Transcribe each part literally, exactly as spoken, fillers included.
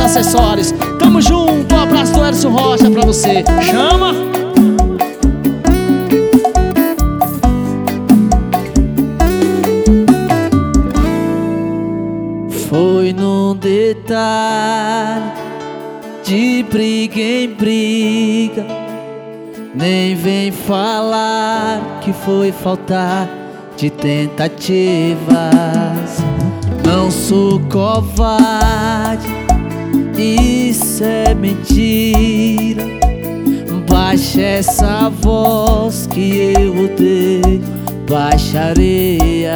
acessórios. Tamo junto, um abraço do Hércio Rocha pra você. Chama! Foi num detalhe, de briga em briga. Nem vem falar que foi faltar de tentativas. Não sou covarde, isso é mentira. Baixa essa voz que eu odeio, baixaria.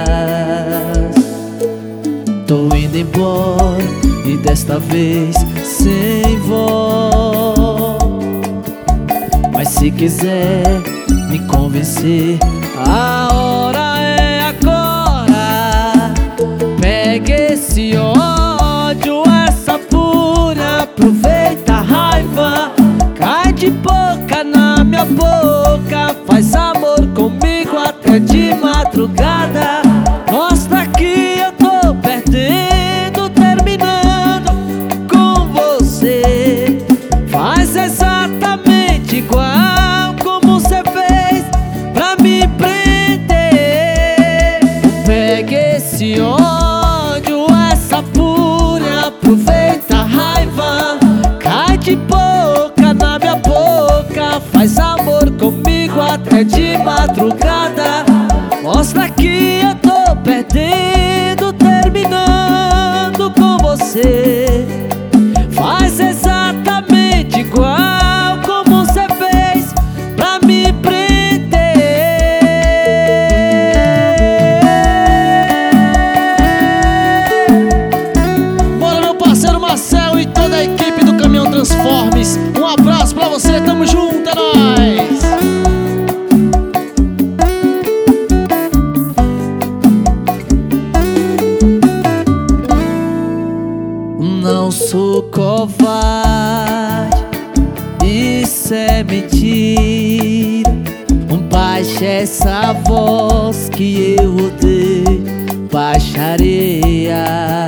Tô indo embora e desta vez sem volta. Mas se quiser me convencer, a hora é agora. Pega esse ódio, essa fúria, aproveita a raiva. Cai de boca na minha boca, faz amor comigo até de madrugada. Mostra que eu tô perdendo, terminando com você. Faz exatamente igual como cê fez pra me prender. Pega esse ódio, essa fúria, aproveita a raiva. Cai de boca na minha boca, faz amor comigo até de madrugada. Mostra que eu tô perdendo, terminando com você. Faz exatamente igual como cê fez pra me prender. Bora, meu parceiro Marcel e toda a equipe do Caminhão Transformes. Um abraço pra você, tamo junto, é nóis! Não sou covarde, isso é mentira. Baixa essa voz que eu odeio, baixaria.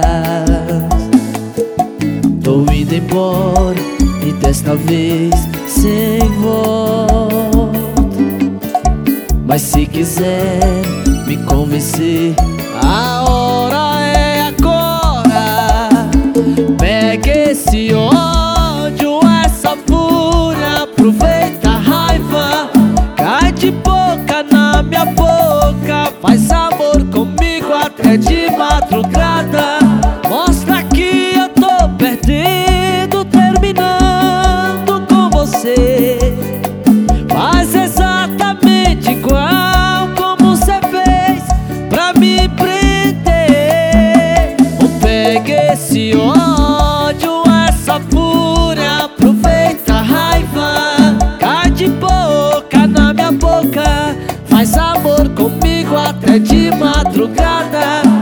Tô indo embora e desta vez sem volta. Mas se quiser me convencer, a hora é agora. Pega esse ódio, essa fúria, aproveita a raiva. Cai de boca na minha boca, faz amor comigo até de madrugada. Mostra que eu tô perdendo, terminando com você. Faz exatamente igual como cê fez pra me prender. Pega esse ódio, essa fúria, aproveita a raiva. Cai de boca na minha boca, faz amor comigo até de madrugada.